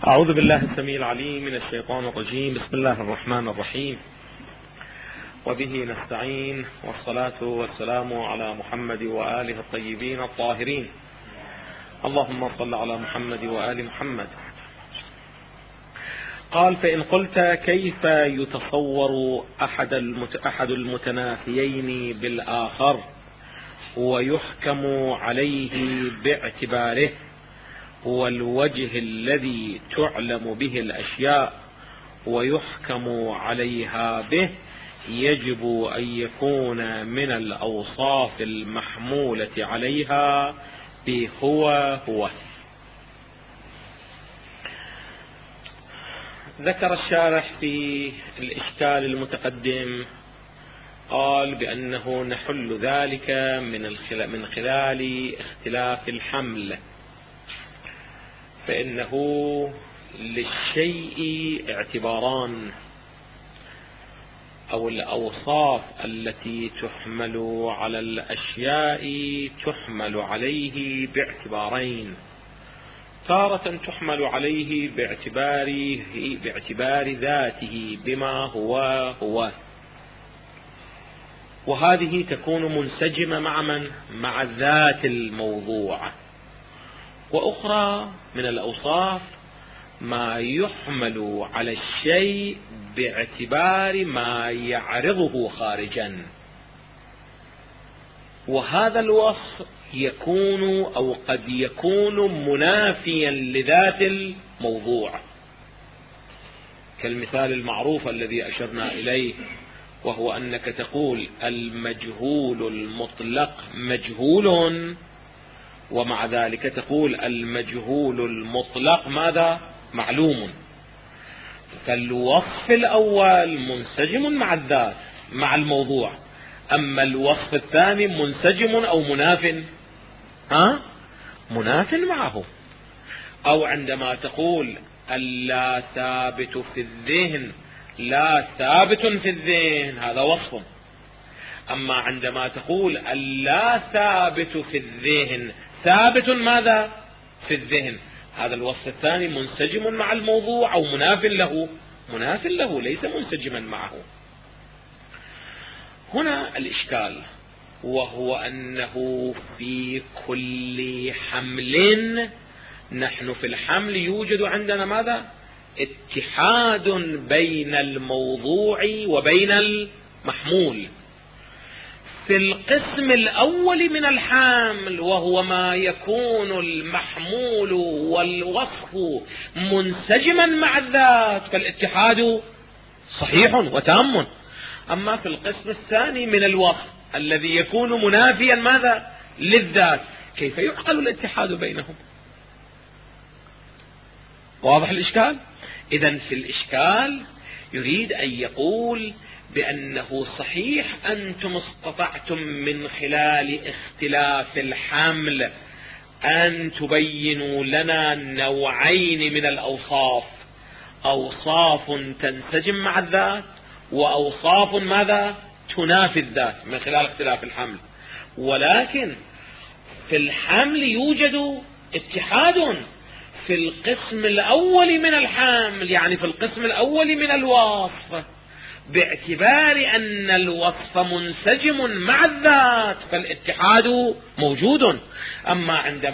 أعوذ بالله السميع العليم من الشيطان الرجيم. بسم الله الرحمن الرحيم، وبه نستعين، والصلاة والسلام على محمد وآله الطيبين الطاهرين. اللهم صل على محمد وآل محمد. قال: فإن قلت كيف يتصور أحد المتنافيين بالآخر ويحكم عليه باعتباره هو الوجه الذي تعلم به الأشياء ويحكم عليها به، يجب أن يكون من الأوصاف المحمولة عليها بهو. ذكر الشارح في الإشكال المتقدم، قال بأنه نحل ذلك من خلال اختلاف الحمل، فإنه للشيء اعتباران، أو الأوصاف التي تحمل على الأشياء تحمل عليه باعتبارين. تارة تحمل عليه باعتبار ذاته بما هو، وهذه تكون منسجمة مع من؟ مع ذات الموضوع. وأخرى من الأوصاف ما يحمل على الشيء باعتبار ما يعرضه خارجا، وهذا الوصف يكون أو قد يكون منافيا لذات الموضوع، كالمثال المعروف الذي أشرنا إليه، وهو أنك تقول المجهول المطلق مجهول، ومع ذلك تقول المجهول المطلق ماذا؟ معلوم. فالوصف الأول منسجم مع الذات مع الموضوع، أما الوصف الثاني منسجم أو مناف مناف معه. أو عندما تقول اللا ثابت في الذهن، لا ثابت في الذهن، هذا وصف. أما عندما تقول اللا ثابت في الذهن، ثابت ماذا؟ في الذهن، هذا الوصف الثاني منسجم مع الموضوع أو مناف له، ليس منسجما معه. هنا الإشكال، وهو أنه في كل حمل، نحن في الحمل يوجد عندنا ماذا؟ اتحاد بين الموضوع وبين المحمول. في القسم الأول من الحمل، وهو ما يكون المحمول والوصف منسجما مع الذات، فالاتحاد صحيح وتام. أما في القسم الثاني من الوصف الذي يكون منافيا ماذا؟ للذات، كيف يعقل الاتحاد بينهم؟ واضح الإشكال؟ إذن في الإشكال يريد أن يقول بأنه صحيح أنتم استطعتم من خلال اختلاف الحمل أن تبينوا لنا نوعين من الأوصاف، أوصاف تنسجم مع الذات، وأوصاف ماذا؟ تنافي الذات، من خلال اختلاف الحمل. ولكن في الحمل يوجد اتحاد في القسم الأول من الحمل، يعني في القسم الأول من الوصف، باعتبار أن الوصف منسجم مع الذات، فالاتحاد موجود. أما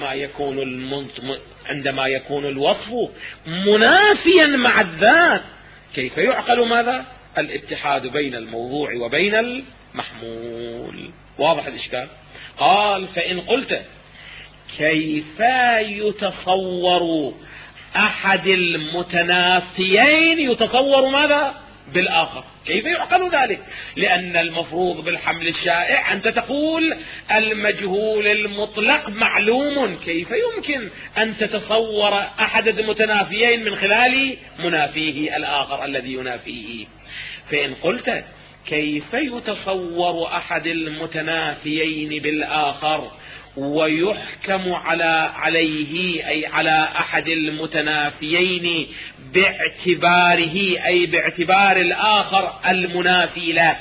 عندما يكون الوصف منافيا مع الذات، كيف يعقل ماذا؟ الاتحاد بين الموضوع وبين المحمول. واضح الإشكال؟ قال: فإن قلت كيف يتصور أحد المتنافيين يتصور ماذا؟ بالآخر، كيف يعقل ذلك؟ لأن المفروض بالحمل الشائع أنت تقول المجهول المطلق معلوم، كيف يمكن أن تتصور أحد المتنافيين من خلال منافيه الآخر الذي ينافيه؟ فإن قلت كيف يتصور أحد المتنافيين بالآخر ويحكم عليه، أي على أحد المتنافيين باعتباره، أي باعتبار الآخر المنافي له.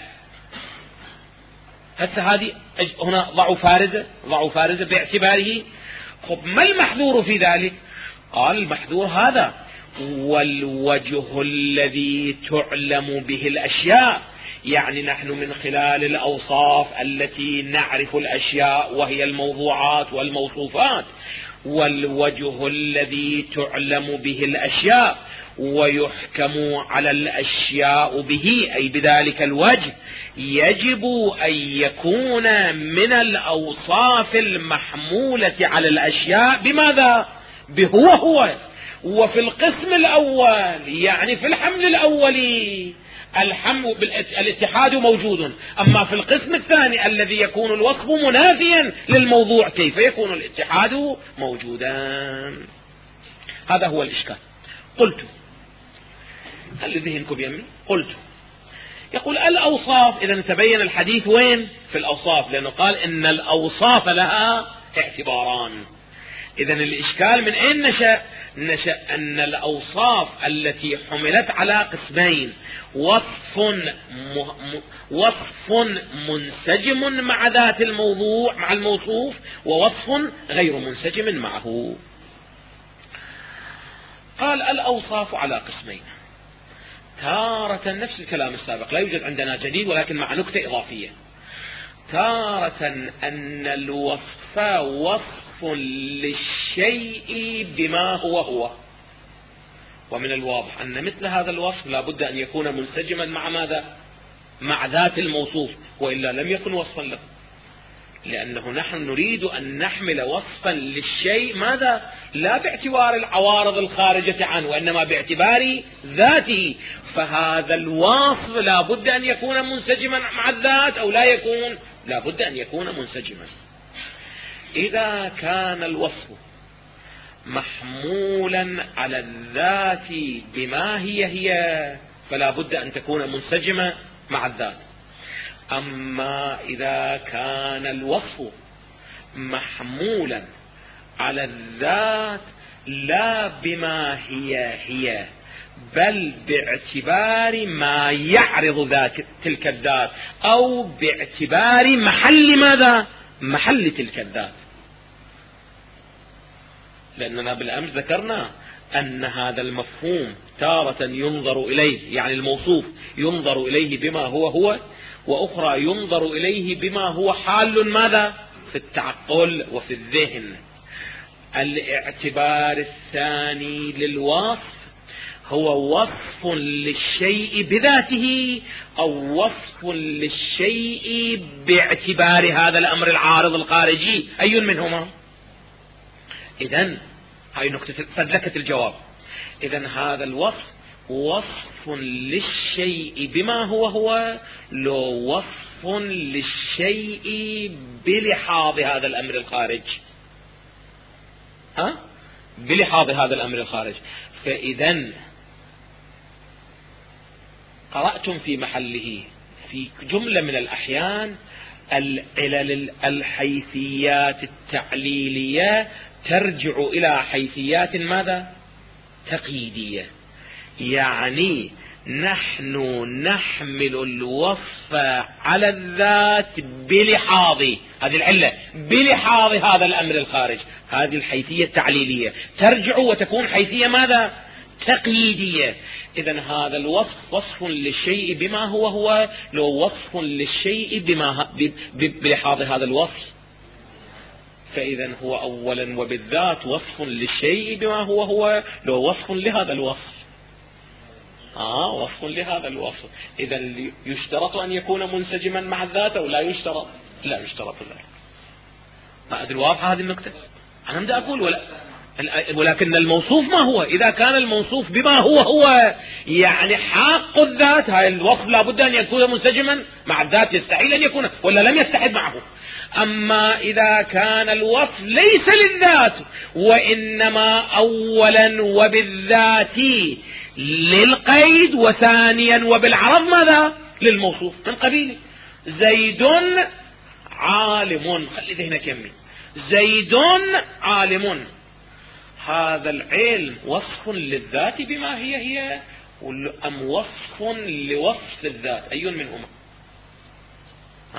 هذه هنا ضعوا فارزة باعتباره. خب ما المحذور في ذلك؟ قال: المحذور هذا، والوجه الذي تعلم به الأشياء، يعني نحن من خلال الأوصاف التي نعرف الأشياء وهي الموضوعات والموصوفات، والوجه الذي تعلم به الأشياء ويحكم على الأشياء به، أي بذلك الوجه يجب أن يكون من الأوصاف المحمولة على الأشياء بماذا؟ بهو. وفي القسم الأول يعني في الحمل الأولي الاتحاد موجود، أما في القسم الثاني الذي يكون الوصف منافيا للموضوع كيف يكون الاتحاد موجودا؟ هذا هو الإشكال. قلت هل ذهنكم يمي؟ قلت يقول الأوصاف، إذا تبين الحديث وين؟ في الأوصاف، لأنه قال إن الأوصاف لها اعتباران. إذا الإشكال من أين نشأ؟ نشأ أن الأوصاف التي حملت على قسمين، وصف منسجم مع ذات الموضوع مع الموصوف، ووصف غير منسجم معه. قال الأوصاف على قسمين، تارة نفس الكلام السابق، لا يوجد عندنا جديد ولكن مع نكتة إضافية. تارة أن الوصف وصف للشيء بما هو، ومن الواضح أن مثل هذا الوصف لا بد أن يكون منسجما مع ماذا؟ مع ذات الموصوف، وإلا لم يكن وصفا له، لأنه نحن نريد أن نحمل وصفا للشيء ماذا؟ لا باعتبار العوارض الخارجة عنه، وإنما باعتبار ذاته، فهذا الوصف لا بد أن يكون منسجما مع الذات أو لا يكون، لا بد أن يكون منسجما. إذا كان الوصف محمولا على الذات بما هي فلا بد أن تكون منسجمة مع الذات. أما إذا كان الوصف محمولا على الذات لا بما هي بل باعتبار ما يعرض تلك الذات، أو باعتبار محل ماذا؟ محل تلك الذات. لأننا بالأمس ذكرنا أن هذا المفهوم تارة ينظر إليه، يعني الموصوف ينظر إليه بما هو، وأخرى ينظر إليه بما هو حال ماذا؟ في التعقل وفي الذهن. الاعتبار الثاني للوصف هو وصف للشيء بذاته أو وصف للشيء باعتبار هذا الأمر العارض الخارجي، أي منهما؟ إذن هاي نقطة فدلكة الجواب. إذن هذا الوصف وصف للشيء بما هو، لو وصف للشيء بلحاظ هذا الأمر الخارج، بلحاظ هذا الأمر الخارج. فإذن قرأتم في محله في جملة من الأحيان العلل الحيثيات التعليلية ترجع إلى حيثيات ماذا؟ تقييدية، يعني نحن نحمل الوصف على الذات بلحاظ هذه العلة، بلحاظ هذا الأمر الخارج. هذه الحيثية التعليلية ترجع وتكون حيثية ماذا؟ تقييدية. إذن هذا الوصف وصف للشيء بما هو، لو وصف للشيء بلحاظ هذا الوصف، فإذن هو أولا وبالذات وصف للشيء بما هو، لو وصف لهذا الوصف، وصف لهذا الوصف. إذن يشترط أن يكون منسجما مع الذات أو لا يشترط؟ لا يشترط ذلك. ما أدري واضحة هذه النقطة؟ أنا بدي أقول ولكن الموصوف ما هو؟ إذا كان الموصوف بما هو يعني حق الذات، هاي الوصف لا بد أن يكون منسجما مع الذات، يستحيل أن يكون ولا لم يتحد معه. أما إذا كان الوصف ليس للذات وإنما أولا وبالذات للقيد، وثانيا وبالعرض ماذا؟ للموصوف، من قبيل زيد عالم، خلي ذهنك يمي، زيد عالم، هذا العلم وصف للذات بما هي أم وصف لوصف الذات؟ أي منهما؟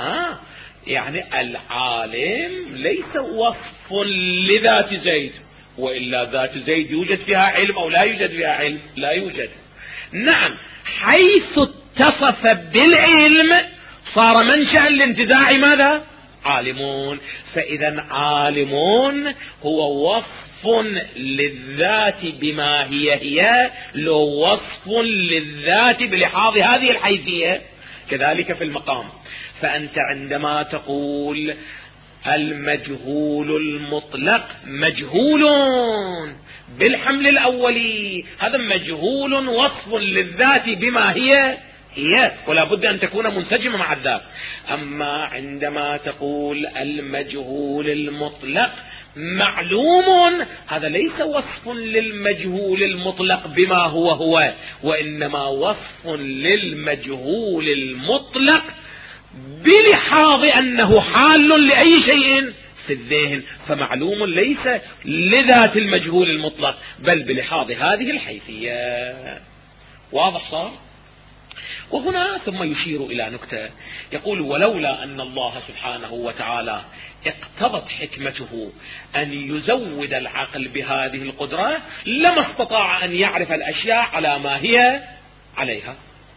يعني العالم ليس وصف لذات زيد وإلا ذات زيد يوجد فيها علم أو لا يوجد فيها علم؟ لا يوجد. نعم، حيث اتصف بالعلم صار منشأ الانتزاع ماذا؟ عالمون. فإذا عالمون هو وصف للذات بما هي لو وصف للذات بلحاظ هذه الحيثية. كذلك في المقام. فأنت عندما تقول المجهول المطلق مجهول بالحمل الأولي، هذا مجهول وصف للذات بما هي ولا بد أن تكون منسجمة مع الذات. أما عندما تقول المجهول المطلق معلوم، هذا ليس وصف للمجهول المطلق بما هو وإنما وصف للمجهول المطلق بلحاظ أنه حال لأي شيء في الذهن، فمعلوم ليس لذات المجهول المطلق بل بلحاظ هذه الحيثية. واضح صار؟ وهنا ثم يشير إلى نكتة، يقول ولولا أن الله سبحانه وتعالى اقتضت حكمته أن يزود العقل بهذه القدرة لما استطاع أن يعرف الأشياء على ما هي عليها.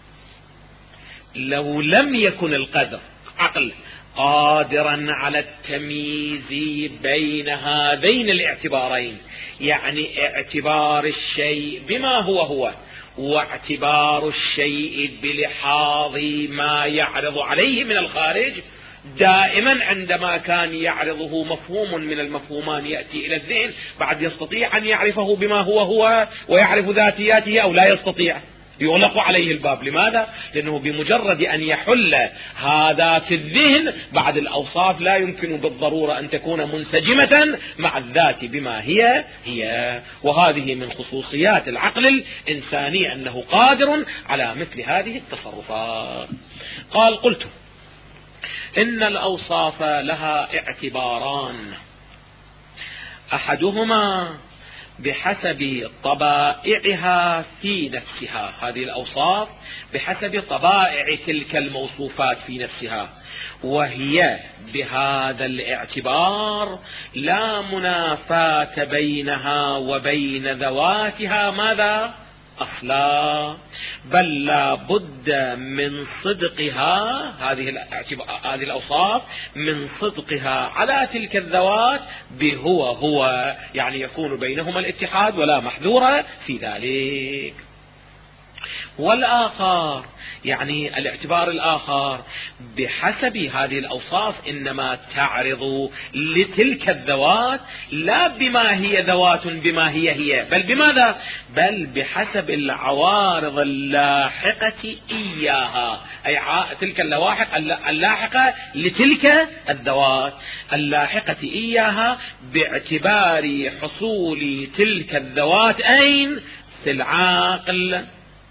لو لم يكن العقل قادرا على التمييز بين هذين الاعتبارين، يعني اعتبار الشيء بما هو واعتبار الشيء بلحاظ ما يعرض عليه من الخارج، دائما عندما كان يعرضه مفهوم من المفهومان يأتي إلى الذهن بعد يستطيع أن يعرفه بما هو ويعرف ذاتياته أو لا يستطيع، يغلق عليه الباب. لماذا؟ لأنه بمجرد أن يحل هذا في الذهن بعد الأوصاف لا يمكن بالضرورة أن تكون منسجمة مع الذات بما هي. وهذه من خصوصيات العقل الإنساني أنه قادر على مثل هذه التصرفات. قال قلت إن الأوصاف لها اعتباران، أحدهما بحسب طبائعها في نفسها، هذه الأوصاف بحسب طبائع تلك الموصوفات في نفسها، وهي بهذا الاعتبار لا منافاة بينها وبين ذواتها ماذا؟ أصلا، بل لا بد من صدقها، هذه الأوصاف من صدقها على تلك الذوات بهو يعني يكون بينهما الاتحاد ولا محذور في ذلك. والآخر يعني الاعتبار الآخر بحسب هذه الأوصاف إنما تعرض لتلك الذوات لا بما هي ذوات بما هي بل بماذا؟ بل بحسب العوارض اللاحقة إياها، أي تلك اللواحق اللاحقة لتلك الذوات اللاحقة إياها باعتبار حصول تلك الذوات أين؟ في العاقل.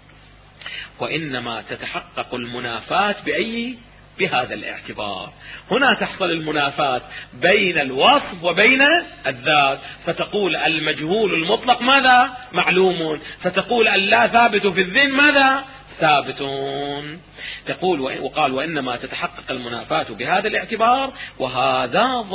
وإنما تتحقق المنافاة بهذا الاعتبار. هنا تحصل المنافاة بين الوصف وبين الذات، فتقول المجهول المطلق ماذا؟ معلوم، فتقول اللا ثابت في الذهن ماذا؟ ثابتون. تقول وقال وإنما تتحقق المنافاة بهذا الاعتبار، وهذا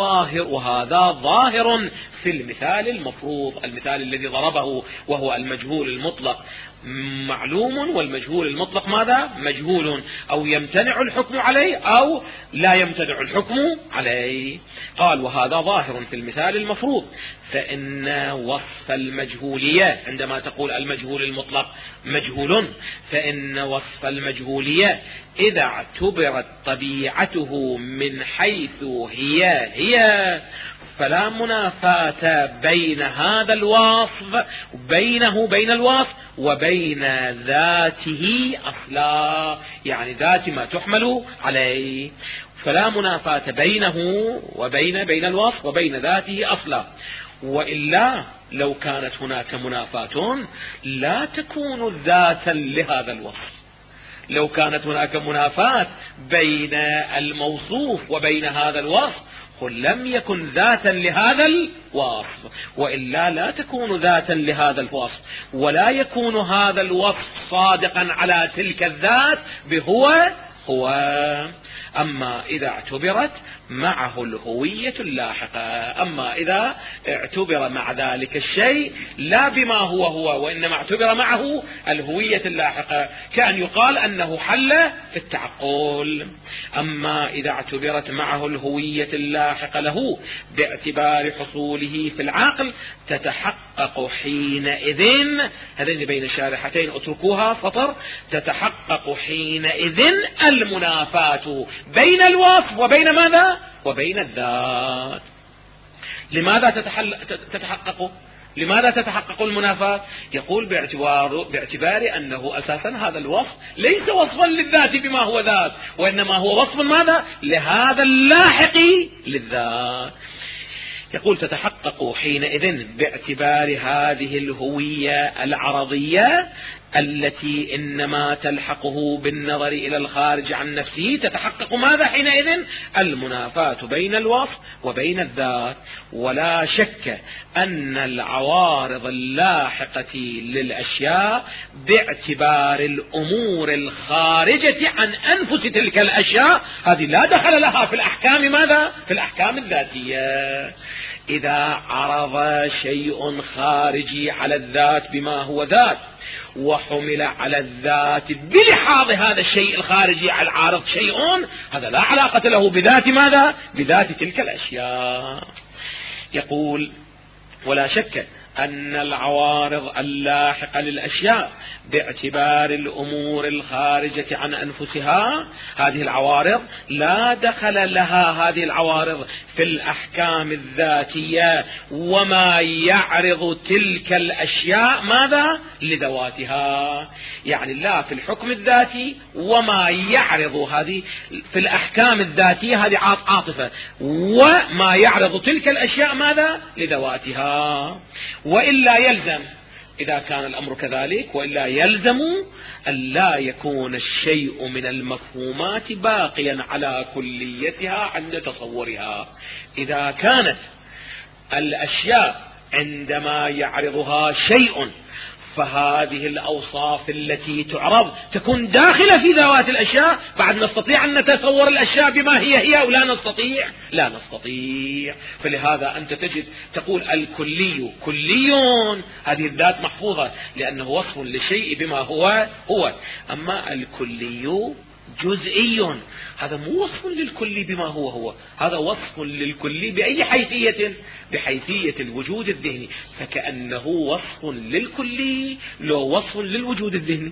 ظاهر في المثال المفروض، المثال الذي ضربه وهو المجهول المطلق معلوم والمجهول المطلق ماذا؟ مجهول، أو يمتنع الحكم عليه أو لا يمتنع الحكم عليه. قال وهذا ظاهر في المثال المفروض، فإن وصف المجهولية عندما تقول المجهول المطلق مجهول، فإن وصف المجهولية إذا اعتبرت طبيعته من حيث هي فلا منافاة بين هذا الوصف بين الوصف وبين ذاته أصلا، يعني ذات ما تحمل عليه، فلا منافاة بينه وبين الوصف وبين ذاته أصلا. وإلا لو كانت هناك منافاة لا تكون ذاتا لهذا الوصف. لو كانت هناك منافاة بين الموصوف وبين هذا الوصف قل لم يكن ذاتا لهذا الوصف، وإلا لا تكون ذاتا لهذا الوصف، ولا يكون هذا الوصف صادقا على تلك الذات بهو. أما إذا اعتبرت معه الهوية اللاحقة. أما إذا اعتبر مع ذلك الشيء لا بما هو وإنما اعتبر معه الهوية اللاحقة، كأن يقال أنه حل في التعقل. أما إذا اعتبرت معه الهوية اللاحقة له باعتبار حصوله في العقل تتحقق حينئذ، هذين بين شارحتين اتركوها سطر، تتحقق حينئذ المنافاة بين الوصف وبين ماذا؟ وبين الذات. لماذا تتحقق؟ لماذا تتحقق المنافاة؟ يقول باعتبار أنه أساسا هذا الوصف ليس وصفا للذات بما هو ذات، وإنما هو وصف ماذا؟ لهذا اللاحق للذات. يقول تتحقق حينئذ باعتبار هذه الهوية العرضية التي إنما تلحقه بالنظر إلى الخارج عن نفسه، تتحقق ماذا حينئذ؟ المنافاة بين الوصف وبين الذات. ولا شك أن العوارض اللاحقة للأشياء باعتبار الأمور الخارجة عن أنفس تلك الأشياء هذه لا دخل لها في الأحكام ماذا؟ في الأحكام الذاتية. إذا عرض شيء خارجي على الذات بما هو ذات وحمل على الذات بلحاظ هذا الشيء الخارجي على العارض شيء، هذا لا علاقة له بذات ماذا؟ بذات تلك الأشياء. يقول ولا شك أن العوارض اللاحقة للأشياء باعتبار الأمور الخارجة عن أنفسها، هذه العوارض لا دخل لها هذه العوارض في الأحكام الذاتية وما يعرض تلك الأشياء ماذا؟ لذواتها. يعني لا في الحكم الذاتي وما يعرض هذه في الأحكام الذاتية هذه عاطفة، وما يعرض تلك الأشياء ماذا؟ لذواتها. وإلا يلزم إذا كان الأمر كذلك، وإلا يلزم أن لا يكون الشيء من المفهومات باقيا على كليتها عند تصورها. إذا كانت الأشياء عندما يعرضها شيء فهذه الأوصاف التي تعرض تكون داخلة في ذوات الأشياء، بعد نستطيع أن نتصور الأشياء بما هي أو لا نستطيع؟ لا نستطيع. فلهذا أنت تجد تقول الكلي كلي، هذه الذات محفوظة لأنه وصف لشيء بما هو. أما الكلي جزئي، هذا مو وصف للكلي بما هو، هذا وصف للكلي بأي حيثية؟ بحيثية الوجود الذهني، فكأنه وصف للكلي لو وصف للوجود الذهني.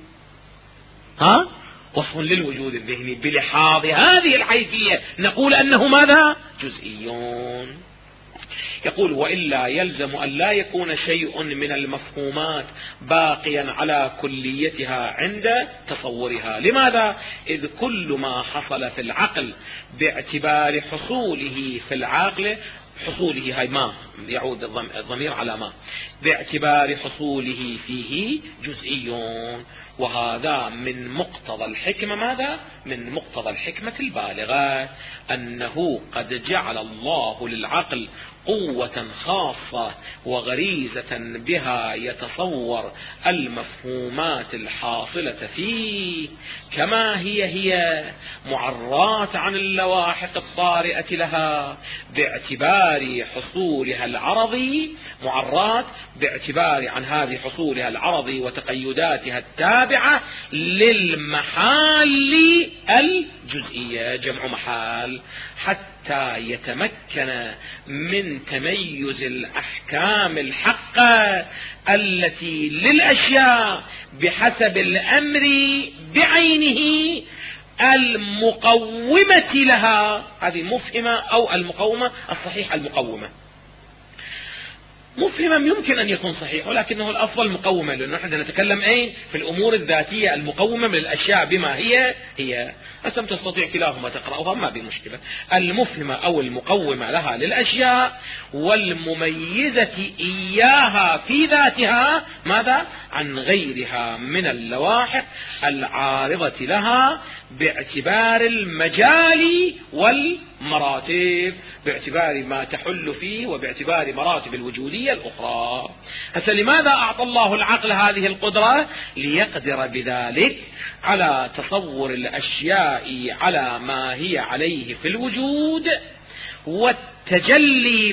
وصف للوجود الذهني بلحاظ هذه الحيثية نقول أنه ماذا؟ جزئيون. يقول وإلا يلزم أن لا يكون شيء من المفهومات باقيا على كليتها عند تصورها. لماذا؟ إذ كل ما حصل في العقل باعتبار حصوله في العقل، حصوله هاي ما يعود الضمير على ما، باعتبار حصوله فيه جزئيون. وهذا من مقتضى الحكمة ماذا؟ من مقتضى الحكمة البالغة، أنه قد جعل الله للعقل قوة خاصة وغريزة بها يتصور المفهومات الحاصلة فيه كما هي معرات عن اللواحق الطارئة لها باعتبار حصولها العرضي، معرات باعتبار عن هذه حصولها العرضي وتقيداتها التابعة للمحال الجزئية، جمع محال، حتى يتمكن من تميز الأحكام الحقة التي للأشياء بحسب الأمر بعينه المقومة لها. هذه مفهمة أو المقومة، الصحيح المقومة. مفهما يمكن أن يكون صحيح ولكنه الأفضل مقومة، لأنه نحن نتكلم في الأمور الذاتية المقومة من الأشياء بما هي. أسم تستطيع كلاهما تقرأها ما بمشكلة. المفهمة أو المقومة لها للأشياء والمميزة إياها في ذاتها ماذا؟ عن غيرها من اللواحق العارضة لها باعتبار المجال والمراتب، باعتبار ما تحل فيه وباعتبار مراتب الوجودية الأخرى. لماذا أعطى الله العقل هذه القدرة؟ ليقدر بذلك على تصور الأشياء على ما هي عليه في الوجود، والتجلي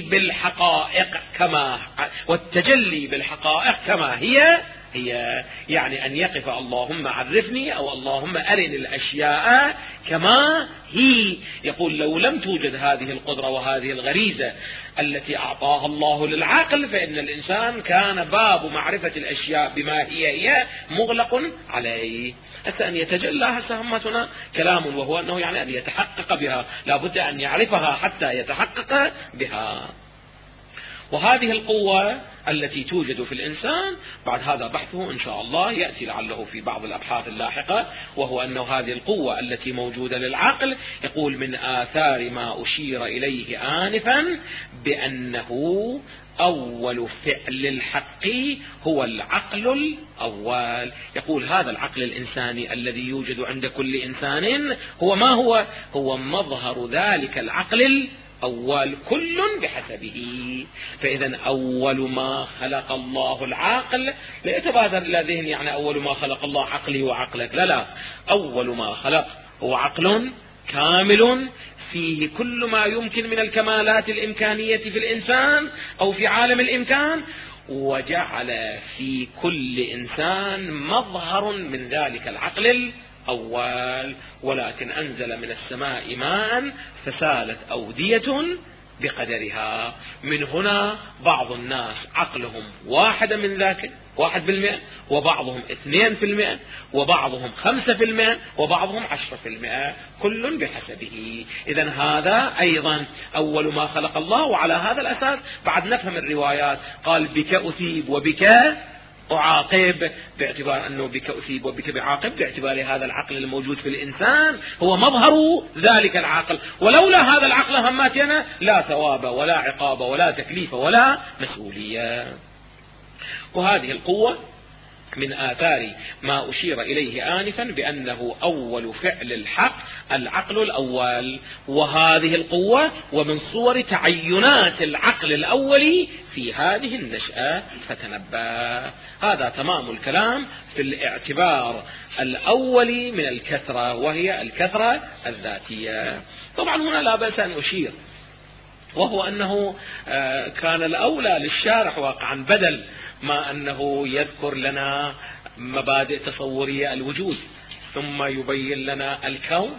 بالحقائق كما هي يعني أن يقف اللهم عرفني أو اللهم أرني الأشياء كما هي. يقول لو لم توجد هذه القدرة وهذه الغريزة التي أعطاها الله للعقل، فإن الإنسان كان باب معرفة الأشياء بما هي مغلق عليه. حتى أن يتجلى هنا كلام، وهو أنه يعني أن يتحقق بها، لا بد أن يعرفها حتى يتحقق بها. وهذه القوة التي توجد في الإنسان بعد هذا بحثه إن شاء الله يأتي لعله في بعض الأبحاث اللاحقة، وهو أن هذه القوة التي موجودة للعقل، يقول من آثار ما أشير إليه آنفا بأنه أول فعل الحق هو العقل الأول. يقول هذا العقل الإنساني الذي يوجد عند كل إنسان هو ما هو مظهر ذلك العقل أول، كل بحسبه. فإذا أول ما خلق الله العقل، لا يتبادر إلى ذهن يعني أول ما خلق الله عقلي وعقلك، لا، أول ما خلق هو عقل كامل فيه كل ما يمكن من الكمالات الإمكانية في الإنسان أو في عالم الإمكان، وجعل في كل إنسان مظهر من ذلك العقل الأول. ولكن أنزل من السماء ماء فسالت أودية بقدرها. من هنا بعض الناس عقلهم 1%، وبعضهم 2%، وبعضهم 5%، وبعضهم 10%، كل بحسبه. إذن هذا أيضا أول ما خلق الله. وعلى هذا الأساس بعد نفهم الروايات، قال بك أثيب وبك أعاقب، باعتبار أنه بك أثيب وبك بعاقب، باعتبار هذا العقل الموجود في الإنسان هو مظهر ذلك العقل. ولولا هذا العقل هماتنا لا ثواب ولا عقاب ولا تكليف ولا مسؤولية. وهذه القوة من آثار ما أشير إليه آنفا بأنه أول فعل الحق العقل الأول. وهذه القوة ومن صور تعينات العقل الأول في هذه النشأة، فتنبه. هذا تمام الكلام في الاعتبار الأول من الكثرة، وهي الكثرة الذاتية. طبعا هنا لا بأس أن أشير، وهو أنه كان الأولى للشارح واقعا بدل ما أنه يذكر لنا مبادئ تصورية الوجود ثم يبين لنا الكون،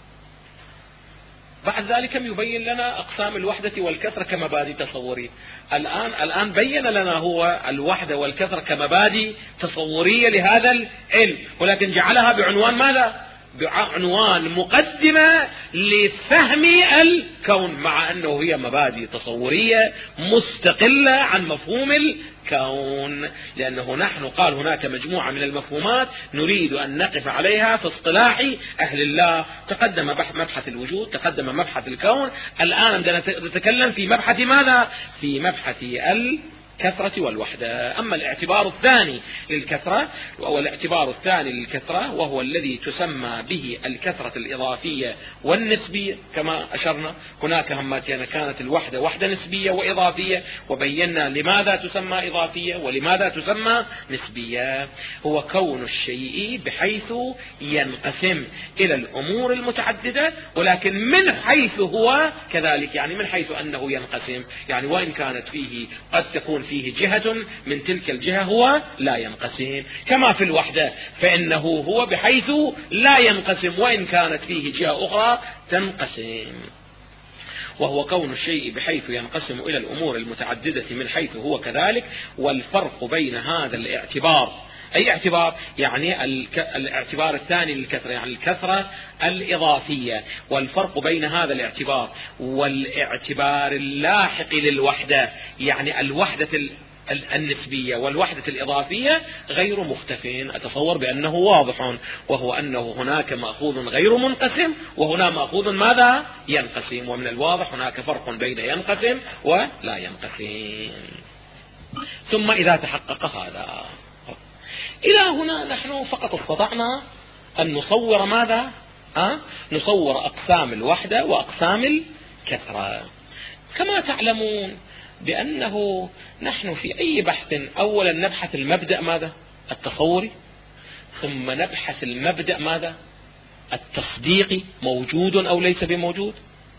بعد ذلك يبين لنا أقسام الوحدة والكثرة كمبادئ تصورية. الآن بين لنا هو الوحدة والكثرة كمبادئ تصورية لهذا العلم، ولكن جعلها بعنوان ماذا؟ بعنوان مقدمة لفهم الكون، مع أنه هي مبادئ تصورية مستقلة عن مفهوم الكون. لأنه نحن قال هناك مجموعة من المفهومات نريد أن نقف عليها في اصطلاح أهل الله. تقدم مبحث الوجود، تقدم مبحث الكون، الآن نتكلم في مبحث ماذا؟ في مبحث الكثرة والوحدة. أما الاعتبار الثاني للكثرة، وهو الذي تسمى به الكثرة الإضافية والنسبية. كما أشرنا هناك هماتنا كانت الوحدة وحدة نسبية وإضافية، وبينا لماذا تسمى إضافية ولماذا تسمى نسبية. هو كون الشيء بحيث ينقسم إلى الأمور المتعددة، ولكن من حيث هو كذلك، يعني من حيث أنه ينقسم، يعني وإن كانت فيه قد تكون فيه جهة من تلك الجهة هو لا ينقسم. كما في الوحدة فإنه هو بحيث لا ينقسم، وإن كانت فيه جهة أخرى تنقسم. وهو كون الشيء بحيث ينقسم إلى الأمور المتعددة من حيث هو كذلك. والفرق بين هذا الاعتبار، أي اعتبار؟ يعني الاعتبار الثاني للكثرة، يعني الكثرة الإضافية. والفرق بين هذا الاعتبار والاعتبار اللاحق للوحدة، يعني الوحدة النسبية والوحدة الإضافية، غير مختفين. أتصور بأنه واضح، وهو أنه هناك مأخوذ غير منقسم، وهنا مأخوذ ماذا؟ ينقسم. ومن الواضح هناك فرق بين ينقسم ولا ينقسم. ثم إذا تحقق هذا، إلى هنا نحن فقط استطعنا أن نصور ماذا؟ نصور أقسام الوحدة وأقسام الكثرة. كما تعلمون بأنه نحن في أي بحث أولا نبحث المبدأ ماذا؟ التصوري، ثم نبحث المبدأ ماذا؟ التصديقي موجود أو ليس بموجود،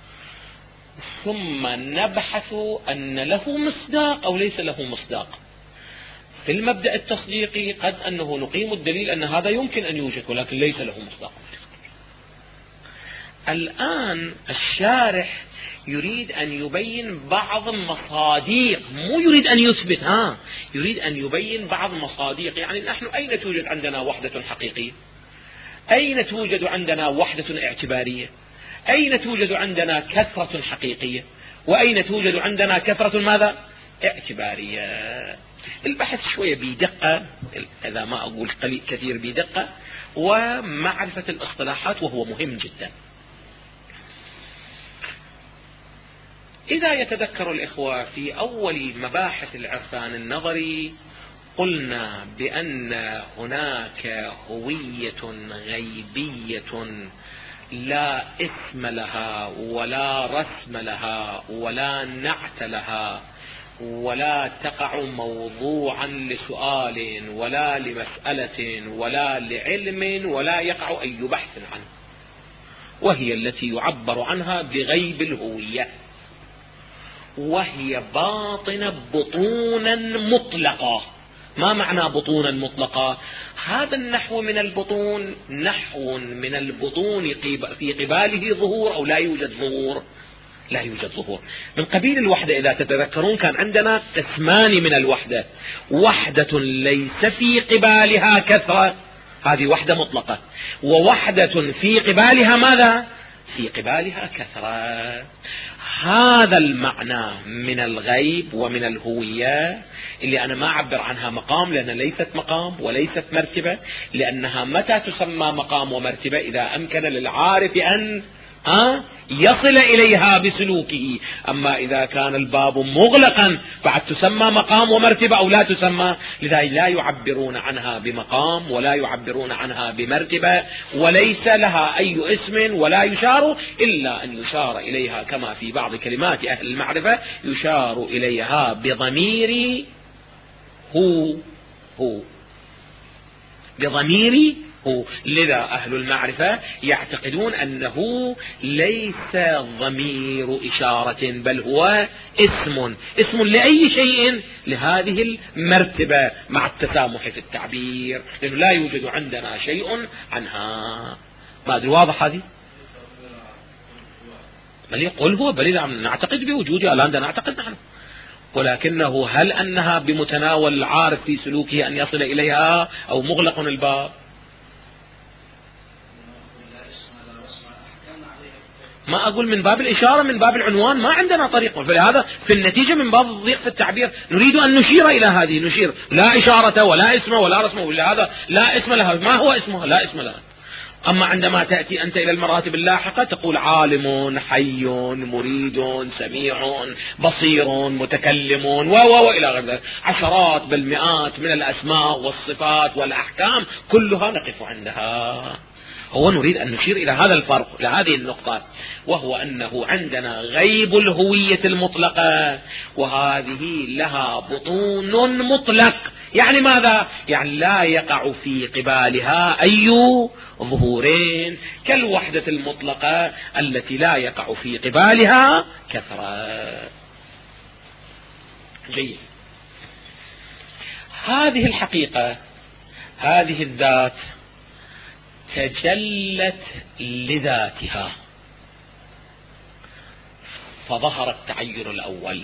ثم نبحث أن له مصداق أو ليس له مصداق. في المبدأ التصديقي قد أنه نقيم الدليل أن هذا يمكن أن يوجد ولكن ليس له مصداق. الآن الشارح يريد أن يبين بعض المصادق، مو يريد أن يثبت، يريد أن يبين بعض المصادق. يعني نحن أين توجد عندنا وحدة حقيقية؟ أين توجد عندنا وحدة اعتبارية؟ أين توجد عندنا كثرة حقيقية؟ وأين توجد عندنا كثرة ماذا؟ اعتبارية. البحث شوية بدقة، إذا ما أقول كثير بدقة، ومعرفة الاصطلاحات، وهو مهم جدا. إذا يتذكر الإخوة في أول مباحث العرفان النظري قلنا بأن هناك هوية غيبية لا اسم لها ولا رسم لها ولا نعت لها، ولا تقع موضوعا لسؤال ولا لمسألة ولا لعلم، ولا يقع أي بحث عنه، وهي التي يعبر عنها بغيب الهوية، وهي باطنة بطونا مطلقة. ما معنى بطونا مطلقة؟ هذا النحو من البطون نحو من البطون في قباله ظهور أو لا يوجد ظهور؟ لا يوجد ظهور. من قبيل الوحدة إذا تتذكرون كان عندنا قسمان من الوحدة: وحدة ليس في قبالها كثرة، هذه وحدة مطلقة، ووحدة في قبالها ماذا؟ في قبالها كثرة. هذا المعنى من الغيب ومن الهوية اللي أنا ما أعبر عنها مقام، لأنها ليست مقام وليست مرتبة، لأنها متى تسمى مقام ومرتبة؟ إذا أمكن للعارف أن يصل إليها بسلوكه. أما إذا كان الباب مغلقا بعد تسمى مقام ومرتبة أو لا تسمى. لذلك لا يعبرون عنها بمقام ولا يعبرون عنها بمرتبة، وليس لها أي اسم، ولا يشار إلا أن يشار إليها كما في بعض كلمات أهل المعرفة يشار إليها بضمير هو، بضمير هو. لذا أهل المعرفة يعتقدون أنه ليس ضمير إشارة، بل هو اسم لأي شيء لهذه المرتبة، مع التسامح في التعبير، لأنه لا يوجد عندنا شيء عنها. ما أدري واضح هذه؟ بل يقول هو بل نعتقد بوجودها، الآن نعتقد نحن، ولكنه هل أنها بمتناول العارف في سلوكه أن يصل إليها أو مغلق الباب؟ ما أقول من باب الإشارة، من باب العنوان ما عندنا طريق، فلهذا في النتيجة من باب الضيق في التعبير نريد أن نشير إلى هذه، نشير لا إشارة ولا اسم ولا رسم، ولهذا لا اسم لها. ما هو اسمها؟ لا اسم لها. أما عندما تأتي أنت إلى المراتب اللاحقة تقول عالم، حي، مريد، سميع، بصير، متكلم، وإلى غير ذلك، عشرات بل مئات من الأسماء والصفات والأحكام كلها نقف عندها. هو نريد أن نشير إلى هذا الفرق، إلى هذه النقطة، وهو أنه عندنا غيب الهوية المطلقة، وهذه لها بطون مطلق. يعني ماذا؟ يعني لا يقع في قبالها أي ظهورين، كالوحدة المطلقة التي لا يقع في قبالها كثرة. جيد. هذه الحقيقة، هذه الذات تجلت لذاتها فظهر التعين الأول.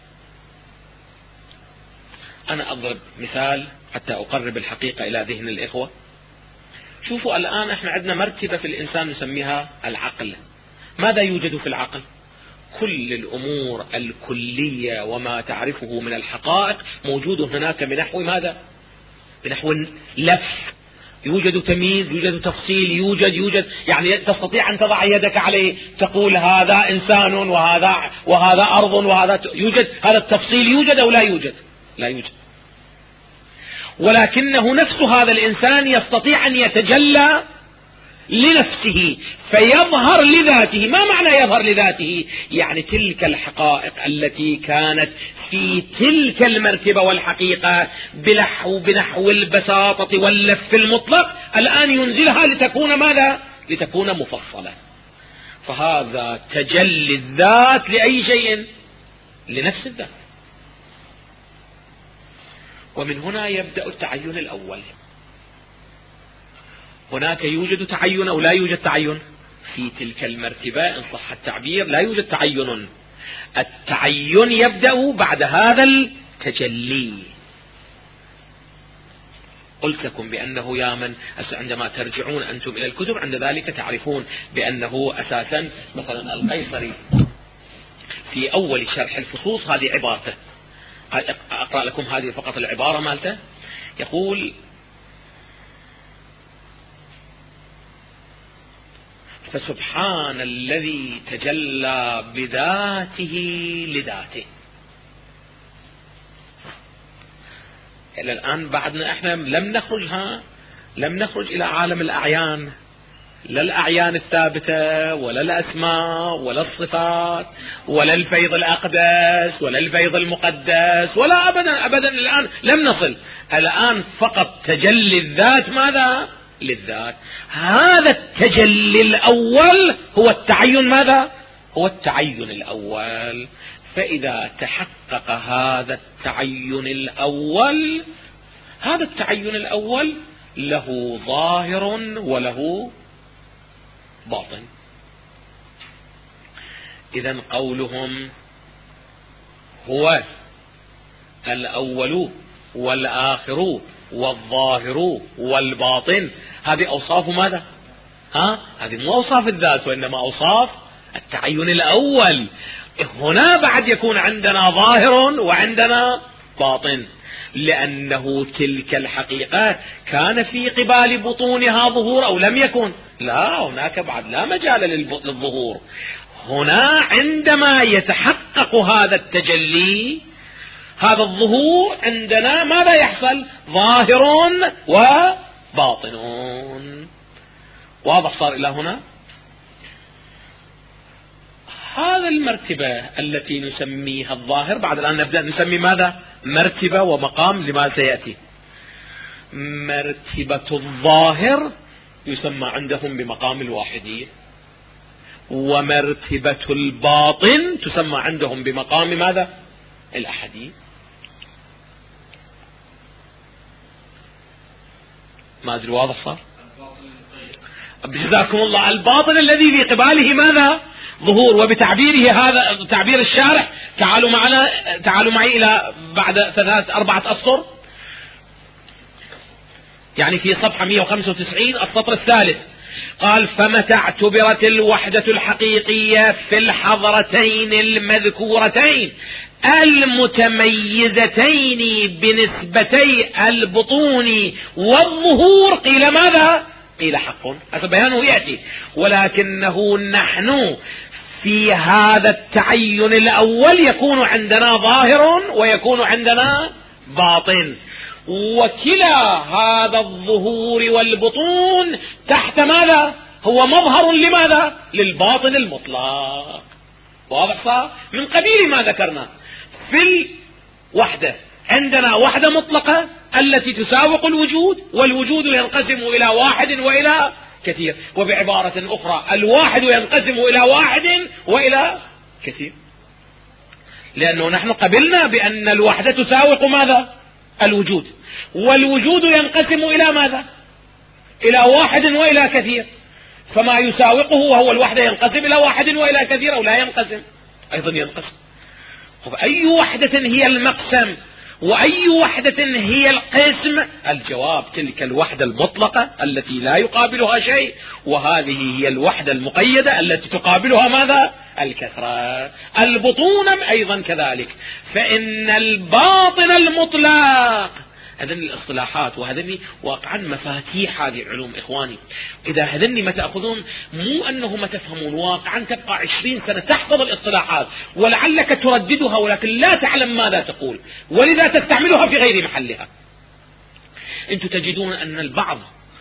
أنا أضرب مثال حتى أقرب الحقيقة إلى ذهن الإخوة. شوفوا الآن احنا عندنا مرتبة في الإنسان نسميها العقل. ماذا يوجد في العقل؟ كل الأمور الكلية وما تعرفه من الحقائق موجود هناك بنحو ماذا؟ بنحو لف. يوجد تمييز، يوجد تفصيل، يوجد يعني تستطيع أن تضع يدك عليه تقول هذا إنسان وهذا أرض وهذا يوجد. هذا التفصيل يوجد أو لا يوجد؟ لا يوجد. ولكنه نفس هذا الإنسان يستطيع أن يتجلى لنفسه فيظهر لذاته. ما معنى يظهر لذاته؟ يعني تلك الحقائق التي كانت في تلك المرتبة والحقيقة بنحو البساطة واللف المطلق، الآن ينزلها لتكون ماذا؟ لتكون مفصلة. فهذا تجلي الذات لأي شيء؟ لنفس الذات. ومن هنا يبدأ التعين الأول. هناك يوجد تعين أو لا يوجد تعين؟ في تلك المرتبة إن صح التعبير لا يوجد تعين. التعين يبدأ بعد هذا التجلي. قلت لكم بأنه يا من عندما ترجعون أنتم إلى الكتب عند ذلك تعرفون بأنه أساسا مثلا القيصري في أول شرح الفصوص هذه عبارته، أقرأ لكم هذه فقط العبارة مالته. يقول: فسبحان الذي تجلى بذاته لذاته. إلى الآن بعدنا احنا لم نخرج إلى عالم الأعيان، لا الأعيان الثابتة ولا الأسماء ولا الصفات ولا الفيض الأقدس ولا الفيض المقدس ولا أبدا الآن لم نصل. الآن فقط تجلي الذات ماذا؟ للذات. هذا التجلي الأول هو التعين ماذا؟ هو التعين الأول. فإذا تحقق هذا التعين الأول، هذا التعين الأول له ظاهر وله باطن. إذن قولهم هو الأول والآخر والظاهر والباطن، هذه أوصاف ماذا؟ هذه مو أوصاف الذات وإنما أوصاف التعين الأول. هنا بعد يكون عندنا ظاهر وعندنا باطن، لأنه تلك الحقيقة كان في قبال بطونها ظهور أو لم يكن؟ لا، هناك بعد لا مجال للظهور. هنا عندما يتحقق هذا التجلي، هذا الظهور عندنا ماذا يحصل؟ ظاهر وباطن. واضح صار إلى هنا؟ هذا المرتبة التي نسميها الظاهر، بعد الآن نبدأ نسمي ماذا؟ مرتبة ومقام لما سيأتي. مرتبة الظاهر يسمى عندهم بمقام الواحدية، ومرتبة الباطن تسمى عندهم بمقام ماذا؟ الأحدية. ما أدري واضح صار؟ جزاكم الله. الباطن الذي في قباله ماذا؟ ظهور. وبتعبيره هذا تعبير الشارح، تعالوا معي إلى بعد 3-4 أسطر، يعني في صفحة 195 السطر الثالث، قال: فمتى اعتبرت الوحدة الحقيقية في الحضرتين المذكورتين المتميزتين بنسبتي البطون والظهور، قيل ماذا؟ قيل حق. هذا بيانه يأتي. ولكنه نحن في هذا التعين الأول يكون عندنا ظاهر ويكون عندنا باطن، وكلا هذا الظهور والبطون تحت ماذا؟ هو مظهر لماذا؟ للباطن المطلق. واضح صار؟ من قبيل ما ذكرنا في الوحدة عندنا وحدة مطلقة التي تساوق الوجود، والوجود ينقسم إلى واحد وإلى كثير. وبعبارة أخرى الواحد ينقسم إلى واحد وإلى كثير، لأنه نحن قبلنا بأن الوحدة تساوق ماذا؟ الوجود، والوجود ينقسم إلى ماذا؟ إلى واحد وإلى كثير. فما يساوقه وهو الوحدة ينقسم إلى واحد وإلى كثير أو لا ينقسم؟ أيضا ينقسم. أي وحدة هي المقسم وأي وحدة هي القسم؟ الجواب تلك الوحدة المطلقة التي لا يقابلها شيء، وهذه هي الوحدة المقيدة التي تقابلها ماذا؟ الكثرة. البطون أيضا كذلك. فإن الباطن المطلق، هذني الاصطلاحات وهذني واقعا مفاتيح هذه العلوم إخواني. إذا هذني ما تأخذون، مو أنه ما تفهمون، واقعا تبقى 20 سنة تحفظ الاصطلاحات ولعلك ترددها ولكن لا تعلم ماذا تقول، ولذا تستعملها في غير محلها. أنتم تجدون أن البعض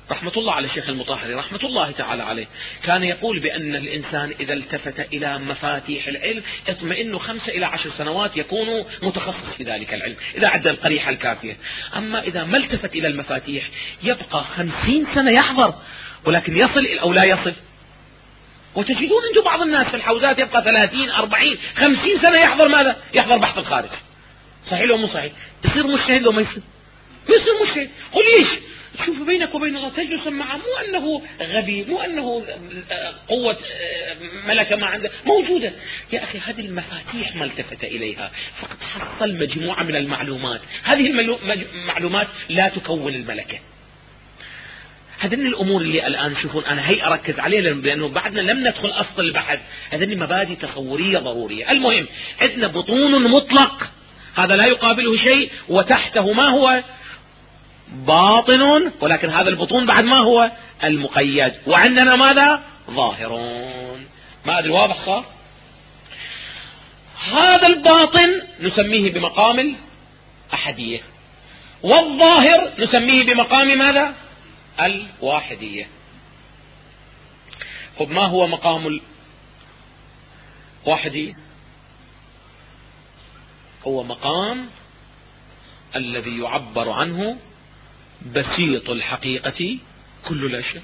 رحمة الله على الشيخ المطهري رحمة الله تعالى عليه، كان يقول بأن الإنسان إذا التفت إلى مفاتيح العلم اطمئن 5 إلى 10 سنوات يكون متخصص في ذلك العلم إذا عد القريحة الكافية. أما إذا ما التفت إلى المفاتيح يبقى 50 سنة يحضر ولكن يصل أو لا يصل. وتجدون أنتم بعض الناس في الحوزات يبقى 30 40 50 سنة يحضر ماذا؟ يحضر بحث الخارج. صحيح لو مو صحيح؟ يصير مجتهد لو ما يصير؟ يصير مجتهد. قل ليش؟ شوف بينك وبين الله تجلس معه، مو أنه غبي، مو أنه قوة ملكة ما عنده، موجودة. يا أخي هذه المفاتيح ما التفت إليها، فقد حصل مجموعة من المعلومات، هذه المعلومات لا تكون الملكة. هذين الأمور اللي الآن شوفون أنا هي أركز عليها لأنه بعدنا لم ندخل أصل البحث. هذين مبادئ تصورية ضرورية. المهم عندنا بطون مطلق هذا لا يقابله شيء، وتحته ما هو؟ باطن، ولكن هذا البطون بعد ما هو؟ المقيد. وعندنا ماذا؟ ظاهرون. ما أدري واضح صار؟ هذا الباطن نسميه بمقام الأحدية، والظاهر نسميه بمقام ماذا؟ الواحدية. طب ما هو مقام الواحدية؟ هو مقام الذي يعبر عنه بسيط الحقيقة كل الأشياء،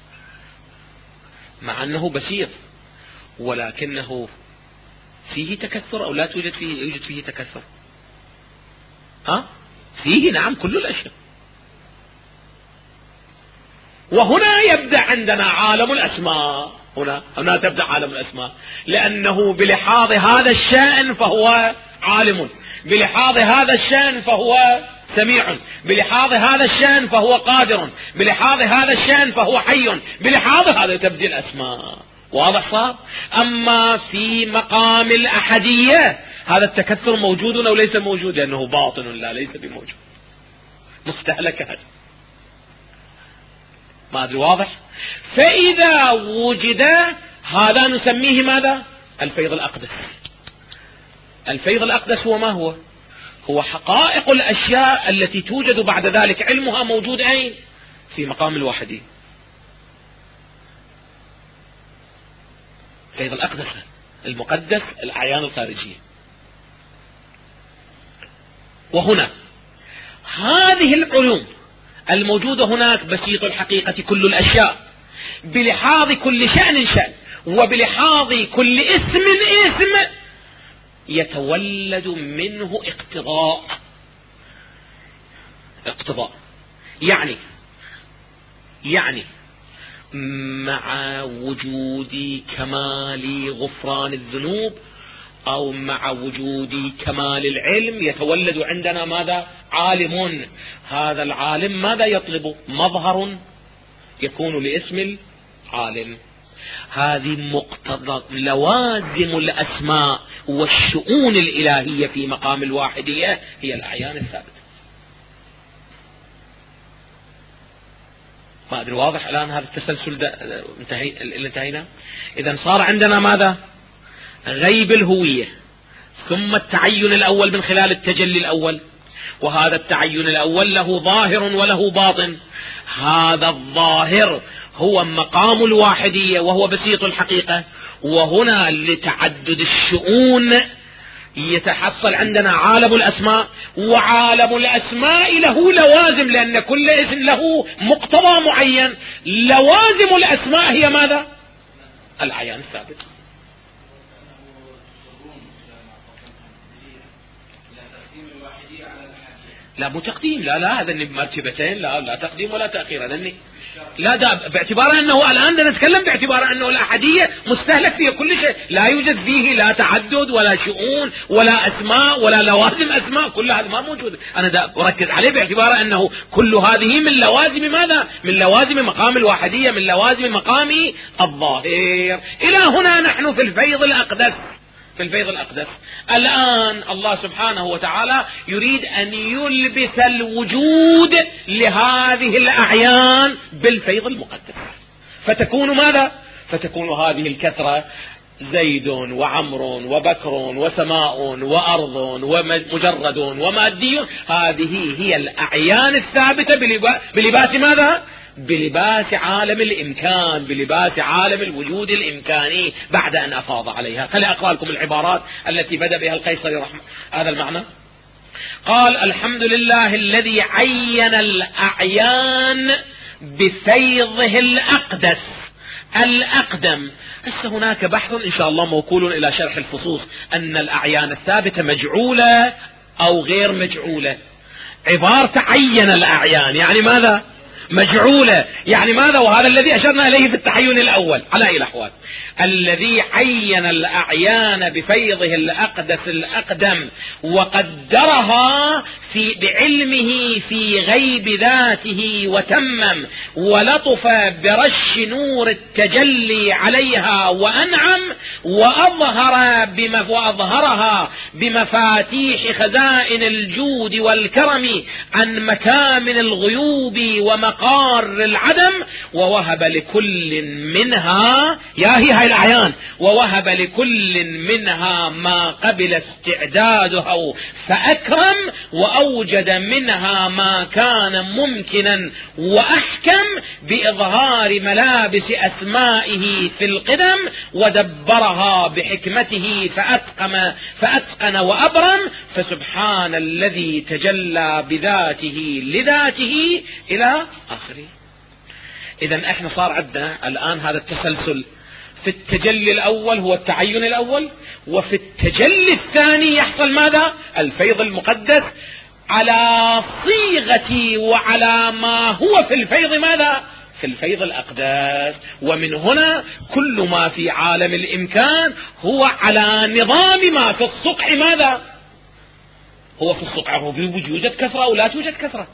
مع أنه بسيط ولكنه فيه تكثر أو لا توجد فيه، يوجد فيه تكثر. فيه نعم كل الأشياء. وهنا يبدأ عندنا عالم الأسماء، هنا تبدأ عالم الأسماء، لأنه بلحاظ هذا الشأن فهو عالم، بلحاظ هذا الشأن فهو سميع، بلحاظ هذا الشأن فهو قادر، بلحاظ هذا الشأن فهو حي، بلحاظ هذا تبدأ الأسماء. واضح صار؟ أما في مقام الأحدية هذا التكثر موجود أو ليس موجود؟ لأنه باطن، لا ليس بموجود، مستهلك هذا. ما أدري واضح؟ فإذا وجد هذا نسميه ماذا؟ الفيض الأقدس. الفيض الأقدس هو ما هو؟ هو حقائق الأشياء التي توجد بعد ذلك علمها موجود أين؟ في مقام الواحدي. الفيض الأقدس المقدس، الأعيان الخارجية. وهنا هذه العلوم الموجودة هناك بسيط الحقيقة كل الأشياء، بلحاظ كل شأن شأن، وبلحاظ كل اسم اسم، يتولد منه اقتضاء. يعني مع وجود كمال غفران الذنوب أو مع وجود كمال العلم يتولد عندنا ماذا؟ عالم. هذا العالم ماذا يطلب؟ مظهر يكون لاسم العالم. هذه مقتضى لوازم الأسماء والشؤون الإلهية في مقام الواحدية، هي الأعيان الثابتة. ما أدري واضح الآن هذا التسلسل اللي انتهينا؟ إذن صار عندنا ماذا؟ غيب الهوية، ثم التعين الأول من خلال التجلي الأول، وهذا التعين الأول له ظاهر وله باطن. هذا الظاهر هو مقام الواحدية وهو بسيط الحقيقة. وهنا لتعدد الشؤون يتحصل عندنا عالم الأسماء، وعالم الأسماء له لوازم، لأن كل اسم له مقتضى معين. لوازم الأسماء هي ماذا؟ الأعيان الثابتة. لا مو تقديم، لا هذا مرتبتين، لا تقديم ولا تأخير. لأني لا ده باعتبار أنه الآن نتكلم باعتبار أنه الأحدية مستهلك فيه كل شيء، لا يوجد فيه لا تعدد ولا شؤون ولا أسماء ولا لوازم أسماء، كل هذا ما موجود. أنا دا أركز عليه باعتبار أنه كل هذه من لوازم ماذا؟ من لوازم مقام الواحدية، من لوازم مقام الظاهر. إلى هنا نحن في الفيض الأقدس. في الفيض الأقدس الآن الله سبحانه وتعالى يريد أن يلبس الوجود لهذه الأعيان بالفيض المقدس، فتكون ماذا؟ فتكون هذه الكثرة زيد وعمر وبكر وسماء وأرض ومجرد ومادي، هذه هي الأعيان الثابتة بلباس ماذا؟ بلباس عالم الإمكان، بلباس عالم الوجود الإمكاني بعد أن أفاض عليها. خلي أقرأ لكم العبارات التي بدأ بها القيصري رحمه هذا المعنى. قال: الحمد لله الذي عين الأعيان بفيضه الأقدس الأقدم. هسه هناك بحث إن شاء الله موكول إلى شرح الفصوص أن الأعيان الثابتة مجعولة أو غير مجعولة. عبارة عين الأعيان يعني ماذا؟ مجعولة يعني ماذا؟ وهذا الذي أشرنا إليه في التحين الأول. على أي الأحوال الذي عين الأعيان بفيضه الأقدس الأقدم وقدرها بعلمه في غيب ذاته، وتمم ولطف برش نور التجلي عليها، وأنعم وأظهرها بمفاتيح خزائن الجود والكرم عن مكامن الغيوب ومقار العدم، ووهب لكل منها هاي الأعيان، ووهب لكل منها ما قبل استعدادها فأكرم، وأوجد منها ما كان ممكنا وأحكم بإظهار ملابس أسمائه في القدم، ودبرها بحكمته فأتقن وأبرم. فسبحان الذي تجلى بذاته لذاته إلى آخره. إذن احنا صار عندنا الآن هذا التسلسل. في التجلي الأول هو التعين الأول، وفي التجلي الثاني يحصل ماذا؟ الفيض المقدس على صيغة وعلى ما هو في الفيض ماذا؟ في الفيض الأقداس. ومن هنا كل ما في عالم الإمكان هو على نظام ما في السطح ماذا؟ هو في السطح يوجد كثرة أو لا توجد كثرة؟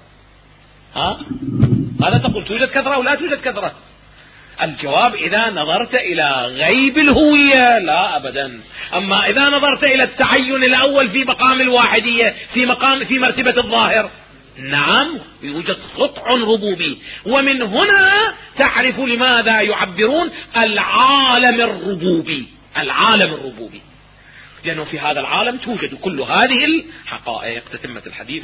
ماذا تقول؟ توجد كثرة أو لا توجد كثرة؟ الجواب: إذا نظرت إلى غيب الهوية لا أبدا. أما إذا نظرت إلى التعين الأول في مقام الواحدية في مرتبة الظاهر، نعم يوجد سطح ربوبي. ومن هنا تعرف لماذا يعبرون العالم الربوبي. العالم الربوبي لأنه في هذا العالم توجد كل هذه الحقائق. تتمة الحديث.